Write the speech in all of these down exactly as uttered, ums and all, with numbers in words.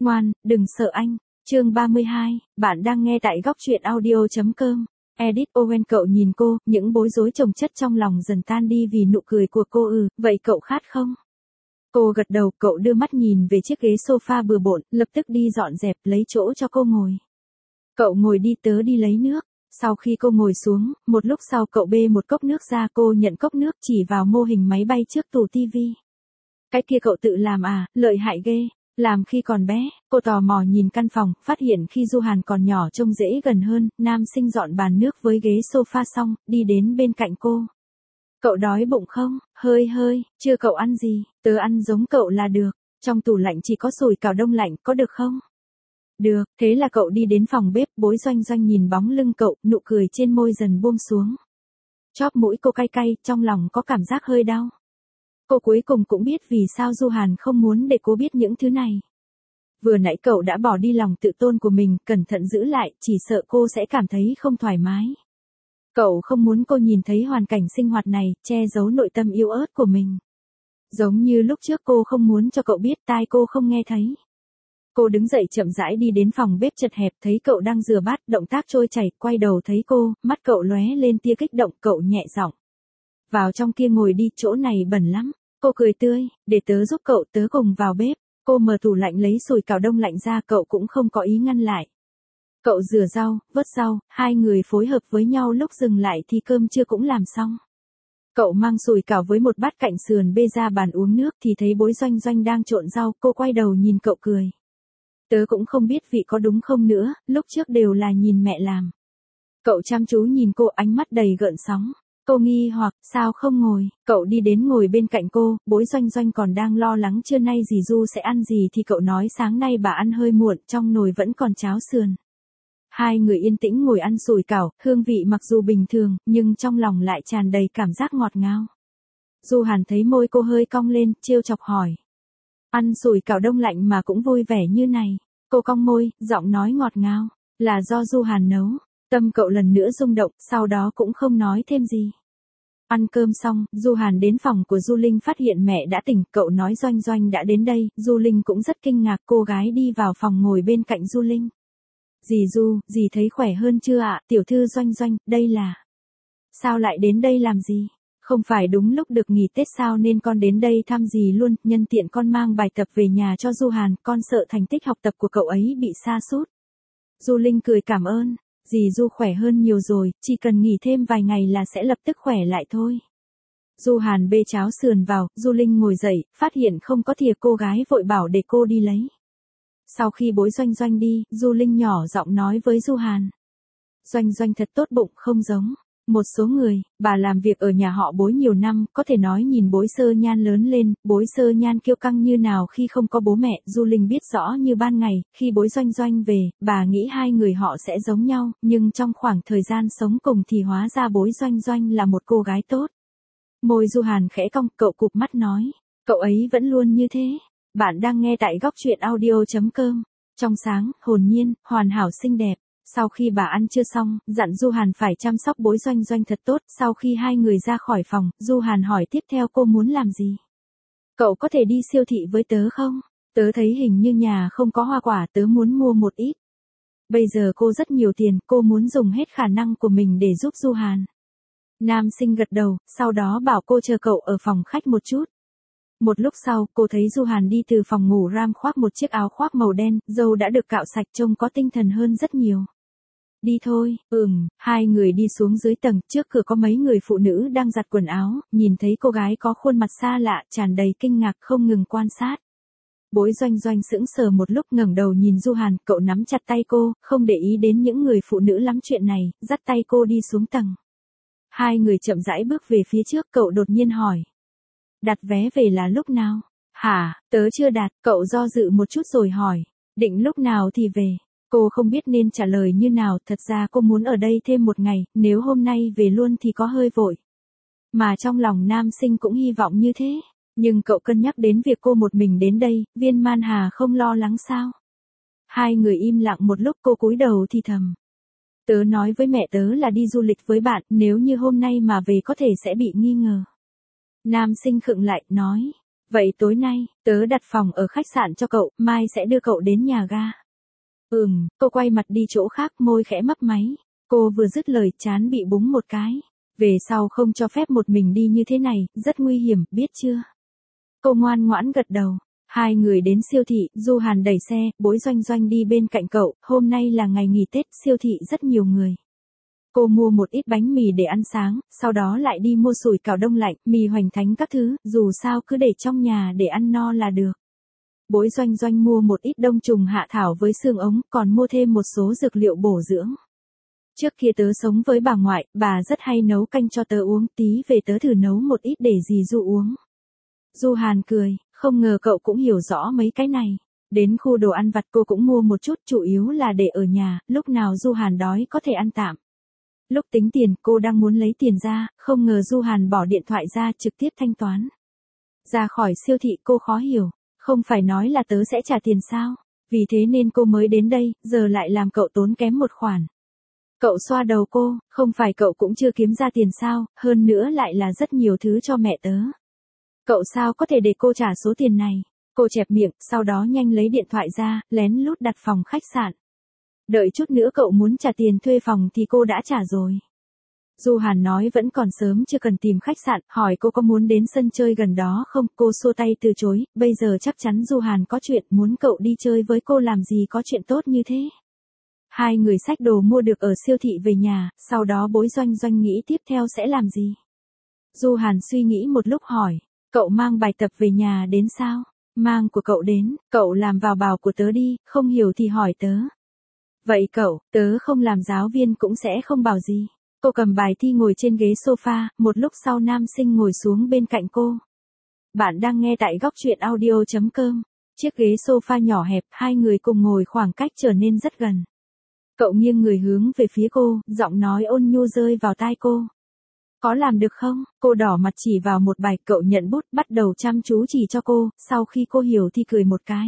Ngoan, đừng sợ anh. Chương ba mươi hai, bạn đang nghe tại góc truyện audio chấm com. Edit Owen cậu nhìn cô, những bối rối chồng chất trong lòng dần tan đi vì nụ cười của cô. Ừ, vậy cậu khát không? Cô gật đầu, cậu đưa mắt nhìn về chiếc ghế sofa bừa bộn, lập tức đi dọn dẹp, lấy chỗ cho cô ngồi. Cậu ngồi đi, tớ đi lấy nước. Sau khi cô ngồi xuống, một lúc sau cậu bê một cốc nước ra, cô nhận cốc nước chỉ vào mô hình máy bay trước tủ tivi. Cái kia cậu tự làm à, lợi hại ghê. Làm khi còn bé, cô tò mò nhìn căn phòng, phát hiện khi Du Hàn còn nhỏ trông dễ gần hơn. Nam Sinh dọn bàn nước với ghế sofa xong, đi đến bên cạnh cô. Cậu đói bụng không? Hơi hơi, chưa cậu ăn gì, tớ ăn giống cậu là được. Trong tủ lạnh chỉ có sủi cảo đông lạnh, có được không? Được, thế là cậu đi đến phòng bếp, Bối Doanh Doanh nhìn bóng lưng cậu, nụ cười trên môi dần buông xuống. Chóp mũi cô cay cay, trong lòng có cảm giác hơi đau. Cô cuối cùng cũng biết vì sao Du Hàn không muốn để cô biết những thứ này. Vừa nãy cậu đã bỏ đi lòng tự tôn của mình, cẩn thận giữ lại, chỉ sợ cô sẽ cảm thấy không thoải mái. Cậu không muốn cô nhìn thấy hoàn cảnh sinh hoạt này, che giấu nội tâm yếu ớt của mình. Giống như lúc trước cô không muốn cho cậu biết, tai cô không nghe thấy. Cô đứng dậy chậm rãi đi đến phòng bếp chật hẹp, thấy cậu đang rửa bát, động tác trôi chảy, quay đầu thấy cô, mắt cậu lóe lên tia kích động, cậu nhẹ giọng. Vào trong kia ngồi đi, chỗ này bẩn lắm. Cô cười tươi, để tớ giúp cậu, tớ cùng vào bếp. Cô mở tủ lạnh lấy sủi cảo đông lạnh ra, cậu cũng không có ý ngăn lại. Cậu rửa rau, vớt rau, hai người phối hợp với nhau, lúc dừng lại thì cơm trưa cũng làm xong. Cậu mang sủi cảo với một bát cạnh sườn bê ra bàn uống nước thì thấy Bối Doanh Doanh đang trộn rau, cô quay đầu nhìn cậu cười. Tớ cũng không biết vị có đúng không nữa, lúc trước đều là nhìn mẹ làm. Cậu chăm chú nhìn cô, ánh mắt đầy gợn sóng. Cô nghi hoặc, sao không ngồi, cậu đi đến ngồi bên cạnh cô. Bối Doanh Doanh còn đang lo lắng trưa nay dì Du sẽ ăn gì thì cậu nói sáng nay bà ăn hơi muộn, trong nồi vẫn còn cháo sườn. Hai người yên tĩnh ngồi ăn sủi cảo, hương vị mặc dù bình thường, nhưng trong lòng lại tràn đầy cảm giác ngọt ngào. Du Hàn thấy môi cô hơi cong lên, trêu chọc hỏi. Ăn sủi cảo đông lạnh mà cũng vui vẻ như này. Cô cong môi, giọng nói ngọt ngào, là do Du Hàn nấu. Tâm cậu lần nữa rung động, sau đó cũng không nói thêm gì. Ăn cơm xong, Du Hàn đến phòng của Du Linh phát hiện mẹ đã tỉnh, cậu nói Doanh Doanh đã đến đây, Du Linh cũng rất kinh ngạc, cô gái đi vào phòng ngồi bên cạnh Du Linh. Dì Du, dì thấy khỏe hơn chưa ạ, tiểu thư Doanh Doanh, đây là... Sao lại đến đây làm gì? Không phải đúng lúc được nghỉ Tết sao nên con đến đây thăm dì luôn, nhân tiện con mang bài tập về nhà cho Du Hàn, con sợ thành tích học tập của cậu ấy bị sa sút. Du Linh cười cảm ơn. Dì Du khỏe hơn nhiều rồi, chỉ cần nghỉ thêm vài ngày là sẽ lập tức khỏe lại thôi. Du Hàn bê cháo sườn vào, Du Linh ngồi dậy, phát hiện không có thìa, cô gái vội bảo để cô đi lấy. Sau khi Bối Doanh Doanh đi, Du Linh nhỏ giọng nói với Du Hàn. Doanh Doanh thật tốt bụng, không giống một số người. Bà làm việc ở nhà họ Bối nhiều năm, có thể nói nhìn Bối Sơ Nhan lớn lên. Bối Sơ Nhan kiêu căng như nào khi không có bố mẹ, Du Linh biết rõ như ban ngày. Khi Bối Doanh Doanh về, bà nghĩ hai người họ sẽ giống nhau, nhưng trong khoảng thời gian sống cùng thì hóa ra Bối Doanh Doanh là một cô gái tốt. Môi Du Hàn khẽ cong, cậu cụp mắt nói, cậu ấy vẫn luôn như thế. Bạn đang nghe tại góc truyện audio chấm com. Trong sáng, hồn nhiên, hoàn hảo xinh đẹp. Sau khi bà ăn trưa xong, dặn Du Hàn phải chăm sóc Bối Doanh Doanh thật tốt. Sau khi hai người ra khỏi phòng, Du Hàn hỏi tiếp theo cô muốn làm gì? Cậu có thể đi siêu thị với tớ không? Tớ thấy hình như nhà không có hoa quả, tớ muốn mua một ít. Bây giờ cô rất nhiều tiền, cô muốn dùng hết khả năng của mình để giúp Du Hàn. Nam Sinh gật đầu, sau đó bảo cô chờ cậu ở phòng khách một chút. Một lúc sau, cô thấy Du Hàn đi từ phòng ngủ ram khoác một chiếc áo khoác màu đen, râu đã được cạo sạch, trông có tinh thần hơn rất nhiều. Đi thôi, ừm, hai người đi xuống dưới tầng, trước cửa có mấy người phụ nữ đang giặt quần áo, nhìn thấy cô gái có khuôn mặt xa lạ, tràn đầy kinh ngạc, không ngừng quan sát. Bối Doanh Doanh sững sờ một lúc, ngẩng đầu nhìn Du Hàn, cậu nắm chặt tay cô, không để ý đến những người phụ nữ lắm chuyện này, dắt tay cô đi xuống tầng. Hai người chậm rãi bước về phía trước, cậu đột nhiên hỏi. Đặt vé về là lúc nào? Hả, tớ chưa đặt, cậu do dự một chút rồi hỏi. Định lúc nào thì về? Cô không biết nên trả lời như nào, thật ra cô muốn ở đây thêm một ngày, nếu hôm nay về luôn thì có hơi vội. Mà trong lòng Nam Sinh cũng hy vọng như thế, nhưng cậu cân nhắc đến việc cô một mình đến đây, Viên Man Hà không lo lắng sao? Hai người im lặng một lúc, cô cúi đầu thì thầm. Tớ nói với mẹ tớ là đi du lịch với bạn, nếu như hôm nay mà về có thể sẽ bị nghi ngờ. Nam Sinh khựng lại, nói. Vậy tối nay, tớ đặt phòng ở khách sạn cho cậu, mai sẽ đưa cậu đến nhà ga. Ừm, cô quay mặt đi chỗ khác, môi khẽ mấp máy. Cô vừa dứt lời, trán bị búng một cái. Về sau không cho phép một mình đi như thế này, rất nguy hiểm, biết chưa? Cô ngoan ngoãn gật đầu. Hai người đến siêu thị, Du Hàn đẩy xe, Bối Doanh Doanh đi bên cạnh cậu, hôm nay là ngày nghỉ Tết, siêu thị rất nhiều người. Cô mua một ít bánh mì để ăn sáng, sau đó lại đi mua sủi cảo đông lạnh, mì hoành thánh các thứ, dù sao cứ để trong nhà để ăn no là được. Bối Doanh Doanh mua một ít đông trùng hạ thảo với xương ống, còn mua thêm một số dược liệu bổ dưỡng. Trước kia tớ sống với bà ngoại, bà rất hay nấu canh cho tớ uống, tí về tớ thử nấu một ít để dì Du uống. Du Hàn cười, không ngờ cậu cũng hiểu rõ mấy cái này. Đến khu đồ ăn vặt cô cũng mua một chút, chủ yếu là để ở nhà, lúc nào Du Hàn đói có thể ăn tạm. Lúc tính tiền, cô đang muốn lấy tiền ra, không ngờ Du Hàn bỏ điện thoại ra trực tiếp thanh toán. Ra khỏi siêu thị cô khó hiểu, không phải nói là tớ sẽ trả tiền sao, vì thế nên cô mới đến đây, giờ lại làm cậu tốn kém một khoản. Cậu xoa đầu cô, không phải cậu cũng chưa kiếm ra tiền sao, hơn nữa lại là rất nhiều thứ cho mẹ tớ. Cậu sao có thể để cô trả số tiền này? Cô chẹp miệng, sau đó nhanh lấy điện thoại ra, lén lút đặt phòng khách sạn. Đợi chút nữa cậu muốn trả tiền thuê phòng thì cô đã trả rồi. Du Hàn nói vẫn còn sớm chưa cần tìm khách sạn, hỏi cô có muốn đến sân chơi gần đó không, cô xua tay từ chối, bây giờ chắc chắn Du Hàn có chuyện, muốn cậu đi chơi với cô làm gì có chuyện tốt như thế. Hai người xách đồ mua được ở siêu thị về nhà, sau đó Bối Doanh Doanh nghĩ tiếp theo sẽ làm gì. Du Hàn suy nghĩ một lúc hỏi, cậu mang bài tập về nhà đến sao? Mang của cậu đến, cậu làm vào bào của tớ đi, không hiểu thì hỏi tớ. Vậy cậu, tớ không làm giáo viên cũng sẽ không bảo gì. Cô cầm bài thi ngồi trên ghế sofa, một lúc sau nam sinh ngồi xuống bên cạnh cô. Bạn đang nghe tại góc truyện audio chấm com. Chiếc ghế sofa nhỏ hẹp, hai người cùng ngồi khoảng cách trở nên rất gần. Cậu nghiêng người hướng về phía cô, giọng nói ôn nhu rơi vào tai cô. Có làm được không? Cô đỏ mặt chỉ vào một bài, cậu nhận bút, bắt đầu chăm chú chỉ cho cô, sau khi cô hiểu thì cười một cái.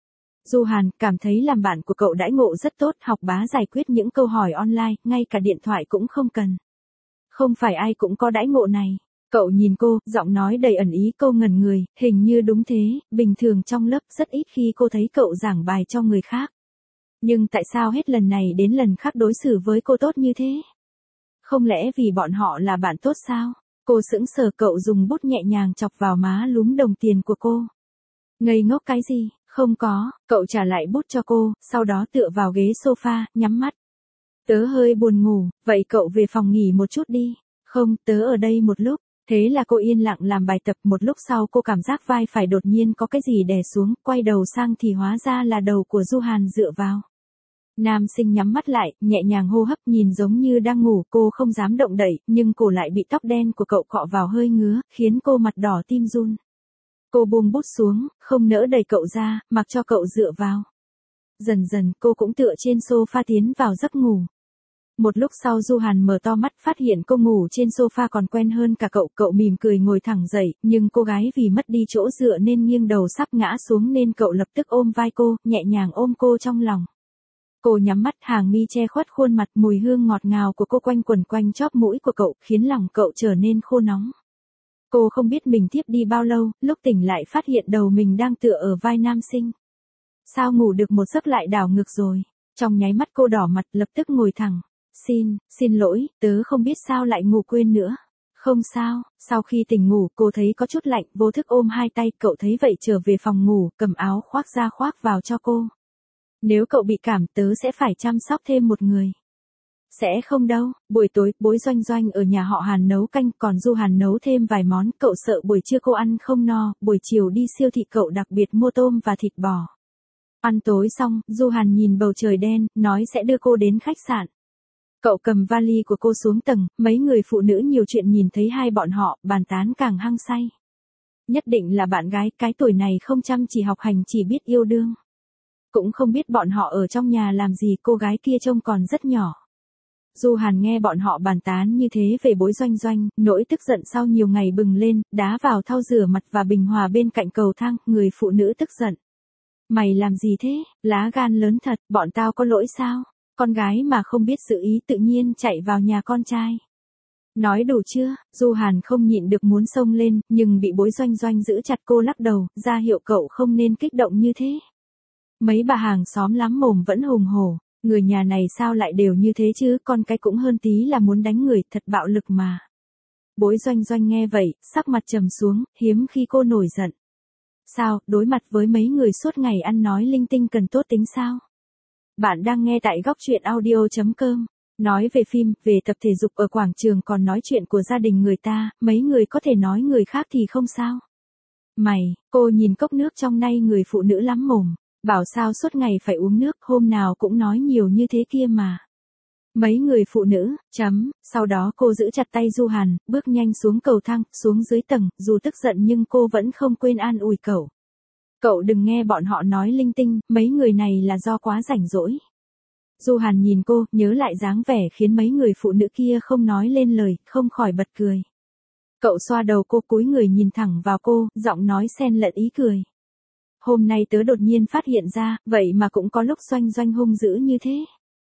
Du Hàn cảm thấy làm bạn của cậu đãi ngộ rất tốt, học bá giải quyết những câu hỏi online, ngay cả điện thoại cũng không cần. Không phải ai cũng có đãi ngộ này. Cậu nhìn cô, giọng nói đầy ẩn ý, cô ngẩn người, hình như đúng thế, bình thường trong lớp rất ít khi cô thấy cậu giảng bài cho người khác. Nhưng tại sao hết lần này đến lần khác đối xử với cô tốt như thế? Không lẽ vì bọn họ là bạn tốt sao? Cô sững sờ, cậu dùng bút nhẹ nhàng chọc vào má lúm đồng tiền của cô. Ngây ngốc cái gì? Không có, cậu trả lại bút cho cô, sau đó tựa vào ghế sofa, nhắm mắt. Tớ hơi buồn ngủ, vậy cậu về phòng nghỉ một chút đi. Không, tớ ở đây một lúc. Thế là cô yên lặng làm bài tập, một lúc sau cô cảm giác vai phải đột nhiên có cái gì đè xuống, quay đầu sang thì hóa ra là đầu của Du Hàn dựa vào. Nam sinh nhắm mắt lại, nhẹ nhàng hô hấp, nhìn giống như đang ngủ, cô không dám động đậy, nhưng cổ lại bị tóc đen của cậu cọ vào hơi ngứa, khiến cô mặt đỏ tim run. Cô buông bút xuống, không nỡ đẩy cậu ra, mặc cho cậu dựa vào. Dần dần cô cũng tựa trên sofa tiến vào giấc ngủ. Một lúc sau Du Hàn mở to mắt, phát hiện cô ngủ trên sofa còn quen hơn cả cậu, cậu mỉm cười ngồi thẳng dậy, nhưng cô gái vì mất đi chỗ dựa nên nghiêng đầu sắp ngã xuống nên cậu lập tức ôm vai cô, nhẹ nhàng ôm cô trong lòng. Cô nhắm mắt, hàng mi che khuất khuôn mặt, mùi hương ngọt ngào của cô quanh quẩn quanh chóp mũi của cậu, khiến lòng cậu trở nên khô nóng. Cô không biết mình thiếp đi bao lâu, lúc tỉnh lại phát hiện đầu mình đang tựa ở vai nam sinh. Sao ngủ được một giấc lại đảo ngược rồi. Trong nháy mắt cô đỏ mặt, lập tức ngồi thẳng. Xin, xin lỗi, tớ không biết sao lại ngủ quên nữa. Không sao, sau khi tỉnh ngủ cô thấy có chút lạnh, vô thức ôm hai tay, cậu thấy vậy trở về phòng ngủ, cầm áo khoác ra khoác vào cho cô. Nếu cậu bị cảm tớ sẽ phải chăm sóc thêm một người. Sẽ không đâu, buổi tối, Bối Doanh Doanh ở nhà họ Hàn nấu canh, còn Du Hàn nấu thêm vài món, cậu sợ buổi trưa cô ăn không no, buổi chiều đi siêu thị cậu đặc biệt mua tôm và thịt bò. Ăn tối xong, Du Hàn nhìn bầu trời đen, nói sẽ đưa cô đến khách sạn. Cậu cầm vali của cô xuống tầng, mấy người phụ nữ nhiều chuyện nhìn thấy hai bọn họ, bàn tán càng hăng say. Nhất định là bạn gái, cái tuổi này không chăm chỉ học hành chỉ biết yêu đương. Cũng không biết bọn họ ở trong nhà làm gì, cô gái kia trông còn rất nhỏ. Du Hàn nghe bọn họ bàn tán như thế về Bối Doanh Doanh, nỗi tức giận sau nhiều ngày bừng lên, đá vào thau rửa mặt và bình hòa bên cạnh cầu thang, người phụ nữ tức giận. Mày làm gì thế, lá gan lớn thật, bọn tao có lỗi sao? Con gái mà không biết giữ ý tự nhiên chạy vào nhà con trai. Nói đủ chưa? Du Hàn không nhịn được muốn xông lên, nhưng bị Bối Doanh Doanh giữ chặt cô lắc đầu, ra hiệu cậu không nên kích động như thế. Mấy bà hàng xóm lắm mồm vẫn hùng hổ, người nhà này sao lại đều như thế chứ, con cái cũng hơn tí là muốn đánh người, thật bạo lực mà. Bối Doanh Doanh nghe vậy, sắc mặt trầm xuống, hiếm khi cô nổi giận. Sao, đối mặt với mấy người suốt ngày ăn nói linh tinh cần tốt tính sao? Bạn đang nghe tại góc truyện audio chấm com. Nói về phim, về tập thể dục ở quảng trường còn nói chuyện của gia đình người ta, mấy người có thể nói người khác thì không sao. Mày, cô nhìn cốc nước trong nay người phụ nữ lắm mồm, bảo sao suốt ngày phải uống nước, hôm nào cũng nói nhiều như thế kia mà. Mấy người phụ nữ, chấm, sau đó cô giữ chặt tay Du Hàn, bước nhanh xuống cầu thang, xuống dưới tầng, dù tức giận nhưng cô vẫn không quên an ủi cậu. Cậu đừng nghe bọn họ nói linh tinh, mấy người này là do quá rảnh rỗi. Du Hàn nhìn cô, nhớ lại dáng vẻ khiến mấy người phụ nữ kia không nói lên lời, không khỏi bật cười. Cậu xoa đầu cô cúi người nhìn thẳng vào cô, giọng nói xen lẫn ý cười. Hôm nay tớ đột nhiên phát hiện ra, vậy mà cũng có lúc Doanh Doanh hung dữ như thế.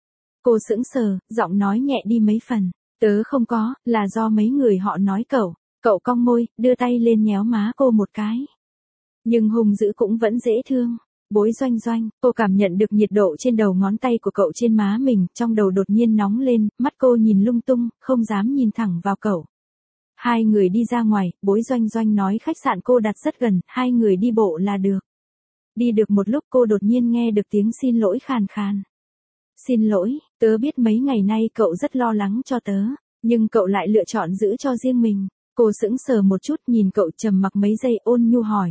Cô sững sờ, giọng nói nhẹ đi mấy phần. Tớ không có, là do mấy người họ nói cậu. Cậu cong môi, đưa tay lên nhéo má cô một cái. Nhưng hung dữ cũng vẫn dễ thương. Bối Doanh Doanh, cô cảm nhận được nhiệt độ trên đầu ngón tay của cậu trên má mình, trong đầu đột nhiên nóng lên, mắt cô nhìn lung tung, không dám nhìn thẳng vào cậu. Hai người đi ra ngoài, Bối Doanh Doanh nói khách sạn cô đặt rất gần, hai người đi bộ là được. Đi được một lúc cô đột nhiên nghe được tiếng xin lỗi khàn khàn. Xin lỗi, tớ biết mấy ngày nay cậu rất lo lắng cho tớ, nhưng cậu lại lựa chọn giữ cho riêng mình. Cô sững sờ một chút nhìn cậu trầm mặc mấy giây ôn nhu hỏi.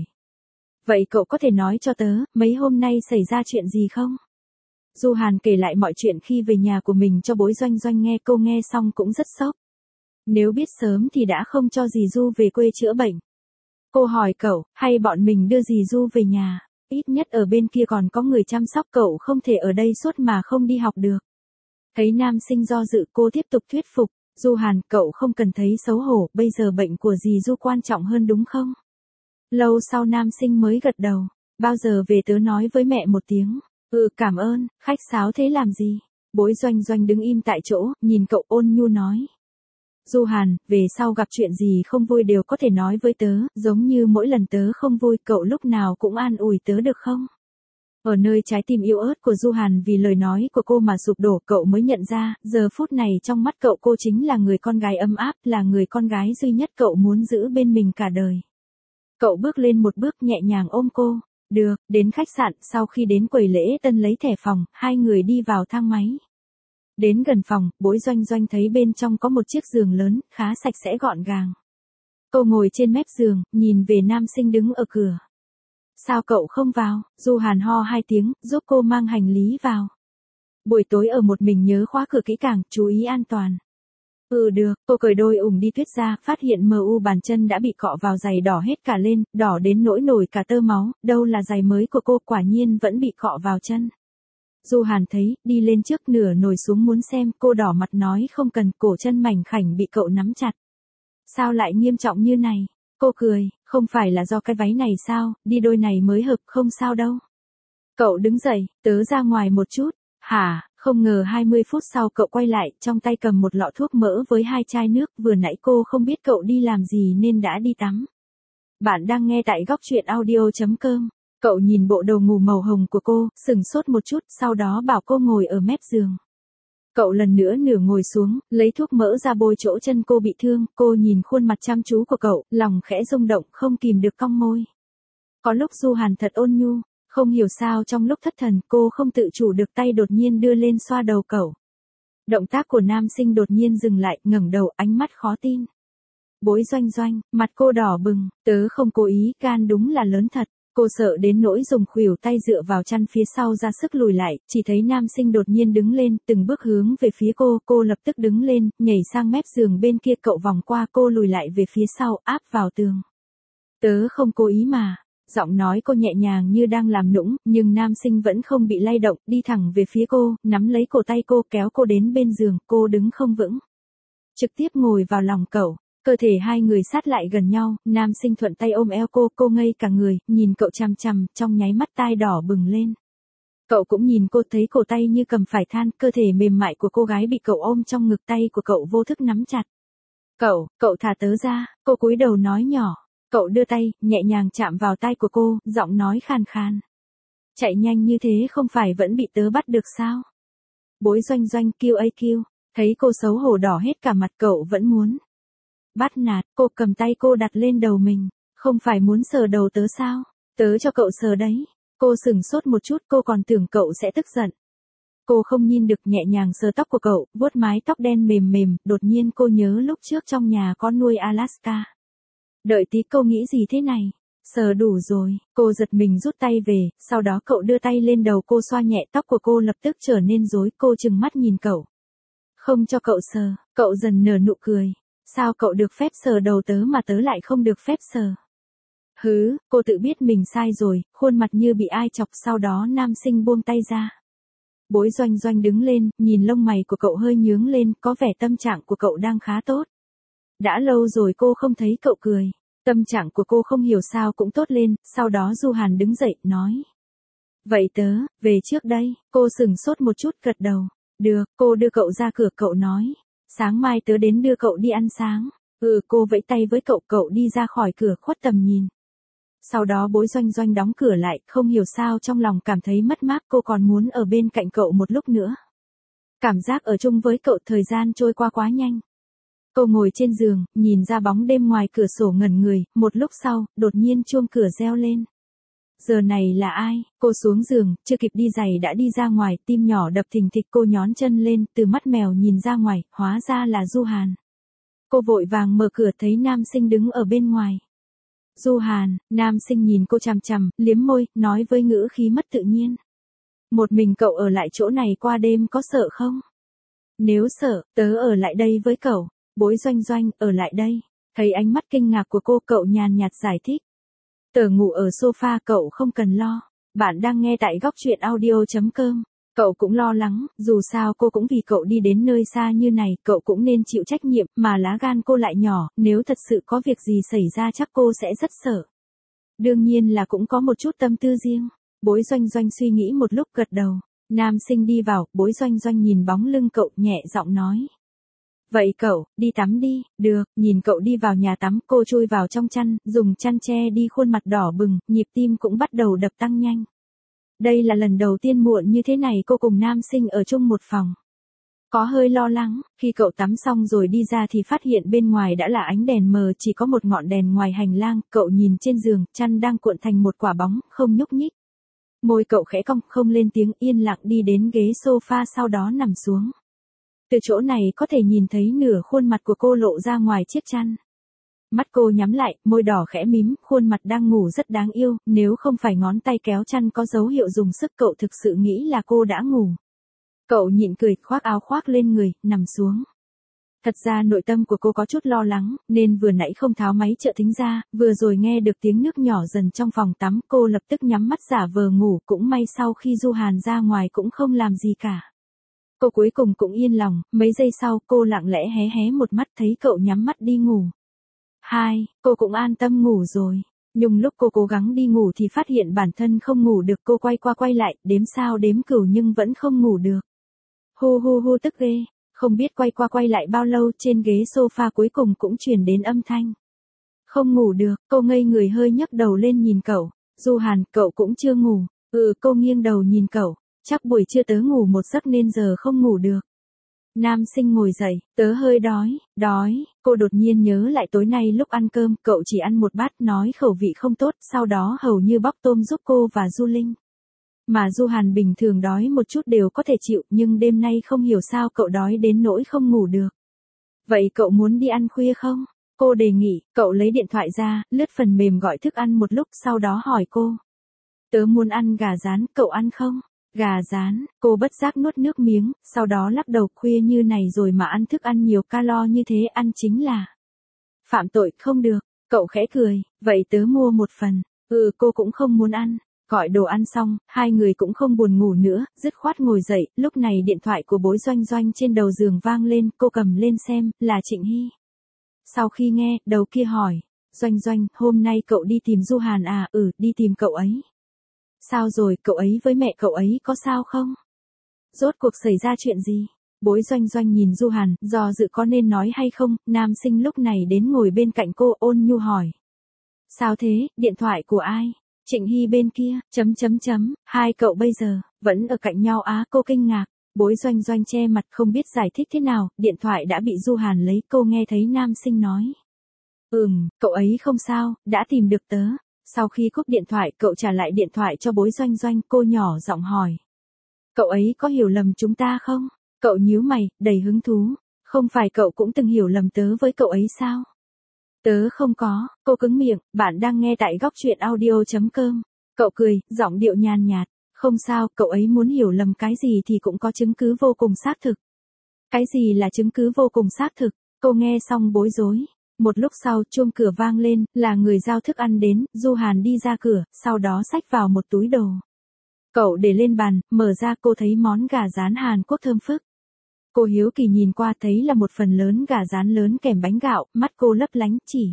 Vậy cậu có thể nói cho tớ, mấy hôm nay xảy ra chuyện gì không? Du Hàn kể lại mọi chuyện khi về nhà của mình cho Bối Doanh Doanh nghe, cô nghe xong cũng rất sốc. Nếu biết sớm thì đã không cho dì Du về quê chữa bệnh. Cô hỏi cậu, hay bọn mình đưa dì Du về nhà, ít nhất ở bên kia còn có người chăm sóc, cậu không thể ở đây suốt mà không đi học được. Thấy nam sinh do dự, cô tiếp tục thuyết phục, Du Hàn, cậu không cần thấy xấu hổ, bây giờ bệnh của dì Du quan trọng hơn đúng không? Lâu sau nam sinh mới gật đầu, bao giờ về tớ nói với mẹ một tiếng. Ừ, cảm ơn, khách sáo thế làm gì? Bối Doanh Doanh đứng im tại chỗ, nhìn cậu ôn nhu nói. Du Hàn, về sau gặp chuyện gì không vui đều có thể nói với tớ, giống như mỗi lần tớ không vui cậu lúc nào cũng an ủi tớ được không? Ở nơi trái tim yếu ớt của Du Hàn vì lời nói của cô mà sụp đổ, cậu mới nhận ra, giờ phút này trong mắt cậu cô chính là người con gái ấm áp, là người con gái duy nhất cậu muốn giữ bên mình cả đời. Cậu bước lên một bước nhẹ nhàng ôm cô. Được, đến khách sạn, sau khi đến quầy lễ tân lấy thẻ phòng, hai người đi vào thang máy. Đến gần phòng, Bối Doanh Doanh thấy bên trong có một chiếc giường lớn, khá sạch sẽ gọn gàng. Cô ngồi trên mép giường, nhìn về nam sinh đứng ở cửa. Sao cậu không vào? Du Hàn ho hai tiếng, giúp cô mang hành lý vào. Buổi tối ở một mình nhớ khóa cửa kỹ càng, chú ý an toàn. Ừ được, cô cởi đôi ủng đi tuyết ra, phát hiện mờ u bàn chân đã bị cọ vào giày đỏ hết cả lên, đỏ đến nỗi nổi cả tơ máu, đâu là giày mới của cô, quả nhiên vẫn bị cọ vào chân. Du Hàn thấy, đi lên trước nửa nồi xuống muốn xem, cô đỏ mặt nói không cần, cổ chân mảnh khảnh bị cậu nắm chặt. Sao lại nghiêm trọng như này? Cô cười, không phải là do cái váy này sao, đi đôi này mới hợp, không sao đâu. Cậu đứng dậy, tớ ra ngoài một chút. Hả, không ngờ hai mươi phút sau cậu quay lại, trong tay cầm một lọ thuốc mỡ với hai chai nước, vừa nãy cô không biết cậu đi làm gì nên đã đi tắm. Bạn đang nghe tại góc truyện audio chấm com. Cậu nhìn bộ đồ ngủ màu hồng của cô, sừng sốt một chút, sau đó bảo cô ngồi ở mép giường. Cậu lần nữa nửa ngồi xuống, lấy thuốc mỡ ra bôi chỗ chân cô bị thương, cô nhìn khuôn mặt chăm chú của cậu, lòng khẽ rung động, không kìm được cong môi. Có lúc Du Hàn thật ôn nhu, không hiểu sao trong lúc thất thần, cô không tự chủ được tay đột nhiên đưa lên xoa đầu cậu. Động tác của nam sinh đột nhiên dừng lại, ngẩng đầu, ánh mắt khó tin. Bối Doanh Doanh, mặt cô đỏ bừng, tớ không cố ý, gan đúng là lớn thật. Cô sợ đến nỗi dùng khuỷu tay dựa vào chăn phía sau ra sức lùi lại, chỉ thấy nam sinh đột nhiên đứng lên, từng bước hướng về phía cô, cô lập tức đứng lên, nhảy sang mép giường bên kia, cậu vòng qua cô lùi lại về phía sau, áp vào tường. Tớ không cố ý mà. Giọng nói cô nhẹ nhàng như đang làm nũng, nhưng nam sinh vẫn không bị lay động, đi thẳng về phía cô, nắm lấy cổ tay cô, kéo cô đến bên giường, cô đứng không vững. Trực tiếp ngồi vào lòng cậu. Cơ thể hai người sát lại gần nhau, nam sinh thuận tay ôm eo cô, cô ngây cả người, nhìn cậu chằm chằm, trong nháy mắt tai đỏ bừng lên. Cậu cũng nhìn cô, thấy cổ tay như cầm phải than, cơ thể mềm mại của cô gái bị cậu ôm trong ngực, tay của cậu vô thức nắm chặt. Cậu, cậu thả tớ ra, cô cúi đầu nói nhỏ. Cậu đưa tay, nhẹ nhàng chạm vào tai của cô, giọng nói khàn khàn. Chạy nhanh như thế không phải vẫn bị tớ bắt được sao? Bối Doanh Doanh kêu ây kêu, thấy cô xấu hổ đỏ hết cả mặt cậu vẫn muốn. Bắt nạt, cô cầm tay cô đặt lên đầu mình, không phải muốn sờ đầu tớ sao? Tớ cho cậu sờ đấy. Cô sừng sốt một chút, cô còn tưởng cậu sẽ tức giận. Cô không nhìn được nhẹ nhàng sờ tóc của cậu, vuốt mái tóc đen mềm mềm, đột nhiên cô nhớ lúc trước trong nhà có nuôi Alaska. Đợi tí cô nghĩ gì thế này? Sờ đủ rồi, cô giật mình rút tay về, sau đó cậu đưa tay lên đầu cô xoa nhẹ tóc của cô lập tức trở nên rối, cô trừng mắt nhìn cậu. Không cho cậu sờ, cậu dần nở nụ cười. Sao cậu được phép sờ đầu tớ mà tớ lại không được phép sờ? Hứ, cô tự biết mình sai rồi, khuôn mặt như bị ai chọc sau đó nam sinh buông tay ra. Bối Doanh Doanh đứng lên, nhìn lông mày của cậu hơi nhướng lên, có vẻ tâm trạng của cậu đang khá tốt. Đã lâu rồi cô không thấy cậu cười. Tâm trạng của cô không hiểu sao cũng tốt lên, sau đó Du Hàn đứng dậy, nói. Vậy tớ, về trước đây, cô sừng sốt một chút gật đầu. Được, cô đưa cậu ra cửa cậu nói. Sáng mai tớ đến đưa cậu đi ăn sáng. Ừ, cô vẫy tay với cậu, cậu đi ra khỏi cửa khuất tầm nhìn. Sau đó Bối Doanh Doanh đóng cửa lại, không hiểu sao trong lòng cảm thấy mất mát, cô còn muốn ở bên cạnh cậu một lúc nữa. Cảm giác ở chung với cậu thời gian trôi qua quá nhanh. Cô ngồi trên giường, nhìn ra bóng đêm ngoài cửa sổ ngẩn người, một lúc sau, đột nhiên chuông cửa reo lên. Giờ này là ai? Cô xuống giường, chưa kịp đi giày đã đi ra ngoài, tim nhỏ đập thình thịch, cô nhón chân lên, từ mắt mèo nhìn ra ngoài, hóa ra là Du Hàn. Cô vội vàng mở cửa thấy nam sinh đứng ở bên ngoài. Du Hàn, nam sinh nhìn cô chằm chằm, liếm môi, nói với ngữ khí mất tự nhiên. Một mình cậu ở lại chỗ này qua đêm có sợ không? Nếu sợ, tớ ở lại đây với cậu. Bối Doanh Doanh, ở lại đây. Thấy ánh mắt kinh ngạc của cô, cậu nhàn nhạt giải thích. Tớ ngủ ở sofa, cậu không cần lo. Bạn đang nghe tại góc truyện audio chấm com. Cậu cũng lo lắng, dù sao cô cũng vì cậu đi đến nơi xa như này, cậu cũng nên chịu trách nhiệm, mà lá gan cô lại nhỏ, nếu thật sự có việc gì xảy ra chắc cô sẽ rất sợ. Đương nhiên là cũng có một chút tâm tư riêng. Bối Doanh Doanh suy nghĩ một lúc gật đầu. Nam sinh đi vào, Bối Doanh Doanh nhìn bóng lưng cậu, nhẹ giọng nói. Vậy cậu, đi tắm đi. Được, nhìn cậu đi vào nhà tắm, cô chui vào trong chăn, dùng chăn che đi khuôn mặt đỏ bừng, nhịp tim cũng bắt đầu đập tăng nhanh. Đây là lần đầu tiên muộn như thế này cô cùng nam sinh ở chung một phòng. Có hơi lo lắng, khi cậu tắm xong rồi đi ra thì phát hiện bên ngoài đã là ánh đèn mờ, chỉ có một ngọn đèn ngoài hành lang, cậu nhìn trên giường, chăn đang cuộn thành một quả bóng, không nhúc nhích. Môi cậu khẽ cong, không lên tiếng, yên lặng đi đến ghế sofa sau đó nằm xuống. Từ chỗ này có thể nhìn thấy nửa khuôn mặt của cô lộ ra ngoài chiếc chăn. Mắt cô nhắm lại, môi đỏ khẽ mím, khuôn mặt đang ngủ rất đáng yêu, nếu không phải ngón tay kéo chăn có dấu hiệu dùng sức cậu thực sự nghĩ là cô đã ngủ. Cậu nhịn cười, khoác áo khoác lên người, nằm xuống. Thật ra nội tâm của cô có chút lo lắng, nên vừa nãy không tháo máy trợ thính ra, vừa rồi nghe được tiếng nước nhỏ dần trong phòng tắm, cô lập tức nhắm mắt giả vờ ngủ, cũng may sau khi Du Hàn ra ngoài cũng không làm gì cả. Cô cuối cùng cũng yên lòng, mấy giây sau cô lặng lẽ hé hé một mắt thấy cậu nhắm mắt đi ngủ. Hai, cô cũng an tâm ngủ rồi. Nhưng lúc cô cố gắng đi ngủ thì phát hiện bản thân không ngủ được, cô quay qua quay lại, đếm sao đếm cửu nhưng vẫn không ngủ được. Hu hu hu tức ghê, không biết quay qua quay lại bao lâu trên ghế sofa cuối cùng cũng truyền đến âm thanh. Không ngủ được, cô ngây người hơi nhấc đầu lên nhìn cậu. Du Hàn, cậu cũng chưa ngủ. Ừ, cô nghiêng đầu nhìn cậu. Chắc buổi trưa tớ ngủ một giấc nên giờ không ngủ được. Nam sinh ngồi dậy, tớ hơi đói, đói, cô đột nhiên nhớ lại tối nay lúc ăn cơm, cậu chỉ ăn một bát nói khẩu vị không tốt, sau đó hầu như bóc tôm giúp cô và Du Linh. Mà Du Hàn bình thường đói một chút đều có thể chịu, nhưng đêm nay không hiểu sao cậu đói đến nỗi không ngủ được. Vậy cậu muốn đi ăn khuya không? Cô đề nghị, cậu lấy điện thoại ra, lướt phần mềm gọi thức ăn một lúc sau đó hỏi cô. Tớ muốn ăn gà rán, cậu ăn không? Gà rán, cô bất giác nuốt nước miếng, sau đó lắc đầu, khuya như này rồi mà ăn thức ăn nhiều calo như thế, ăn chính là phạm tội, không được. Cậu khẽ cười, vậy tớ mua một phần. Ừ, cô cũng không muốn ăn. Gọi đồ ăn xong, hai người cũng không buồn ngủ nữa, dứt khoát ngồi dậy, lúc này điện thoại của Bối Doanh Doanh trên đầu giường vang lên, cô cầm lên xem, là Trịnh Hy. Sau khi nghe, đầu kia hỏi, Doanh Doanh, hôm nay cậu đi tìm Du Hàn à? Ừ, đi tìm cậu ấy. Sao rồi, cậu ấy với mẹ cậu ấy có sao không? Rốt cuộc xảy ra chuyện gì? Bối Doanh Doanh nhìn Du Hàn, do dự có nên nói hay không, nam sinh lúc này đến ngồi bên cạnh cô ôn nhu hỏi. Sao thế, điện thoại của ai? Trịnh Hy bên kia, chấm chấm chấm, hai cậu bây giờ, vẫn ở cạnh nhau á, cô kinh ngạc. Bối Doanh Doanh che mặt không biết giải thích thế nào, điện thoại đã bị Du Hàn lấy, cô nghe thấy nam sinh nói. Ừm, cậu ấy không sao, đã tìm được tớ. Sau khi cúp điện thoại, cậu trả lại điện thoại cho Bối Doanh Doanh, cô nhỏ giọng hỏi. Cậu ấy có hiểu lầm chúng ta không? Cậu nhíu mày, đầy hứng thú. Không phải cậu cũng từng hiểu lầm tớ với cậu ấy sao? Tớ không có, cô cứng miệng, bạn đang nghe tại góc truyện audio chấm com. Cậu cười, giọng điệu nhàn nhạt. Không sao, cậu ấy muốn hiểu lầm cái gì thì cũng có chứng cứ vô cùng xác thực. Cái gì là chứng cứ vô cùng xác thực? Cô nghe xong bối rối. Một lúc sau, chuông cửa vang lên, là người giao thức ăn đến, Du Hàn đi ra cửa, sau đó xách vào một túi đồ. Cậu để lên bàn, mở ra cô thấy món gà rán Hàn Quốc thơm phức. Cô hiếu kỳ nhìn qua thấy là một phần lớn gà rán lớn kèm bánh gạo, mắt cô lấp lánh chỉ.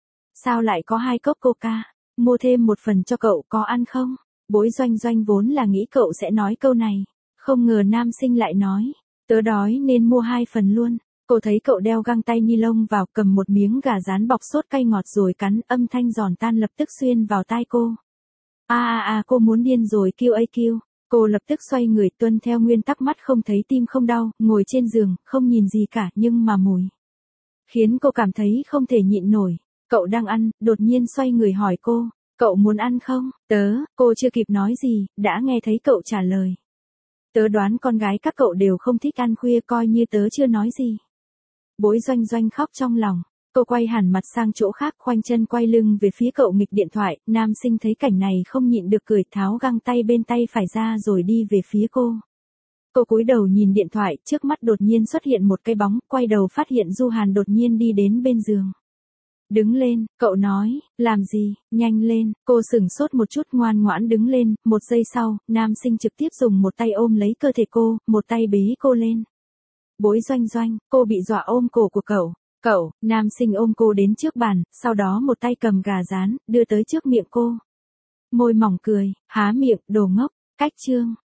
Sao lại có hai cốc coca? Mua thêm một phần cho cậu có ăn không? Bối Doanh Doanh vốn là nghĩ cậu sẽ nói câu này. Không ngờ nam sinh lại nói. Tớ đói nên mua hai phần luôn. Cô thấy cậu đeo găng tay ni lông vào cầm một miếng gà rán bọc sốt cay ngọt rồi cắn âm thanh giòn tan lập tức xuyên vào tai cô. A a a cô muốn điên rồi kêu a kêu. Cô lập tức xoay người tuân theo nguyên tắc mắt không thấy tim không đau, ngồi trên giường, không nhìn gì cả nhưng mà mùi. Khiến cô cảm thấy không thể nhịn nổi. Cậu đang ăn, đột nhiên xoay người hỏi cô, cậu muốn ăn không? Tớ, cô chưa kịp nói gì, đã nghe thấy cậu trả lời. Tớ đoán con gái các cậu đều không thích ăn khuya coi như tớ chưa nói gì. Bối Doanh Doanh khóc trong lòng. Cô quay hẳn mặt sang chỗ khác khoanh chân quay lưng về phía cậu nghịch điện thoại, nam sinh thấy cảnh này không nhịn được cười tháo găng tay bên tay phải ra rồi đi về phía cô. Cô cúi đầu nhìn điện thoại, trước mắt đột nhiên xuất hiện một cái bóng, quay đầu phát hiện Du Hàn đột nhiên đi đến bên giường. Đứng lên, cậu nói, làm gì, nhanh lên, cô sửng sốt một chút ngoan ngoãn đứng lên, một giây sau, nam sinh trực tiếp dùng một tay ôm lấy cơ thể cô, một tay bế cô lên. Bối Doanh Doanh, cô bị dọa ôm cổ của cậu. Cậu, nam sinh ôm cô đến trước bàn, sau đó một tay cầm gà rán, đưa tới trước miệng cô. Môi mỏng cười, há miệng, đồ ngốc, cách chương.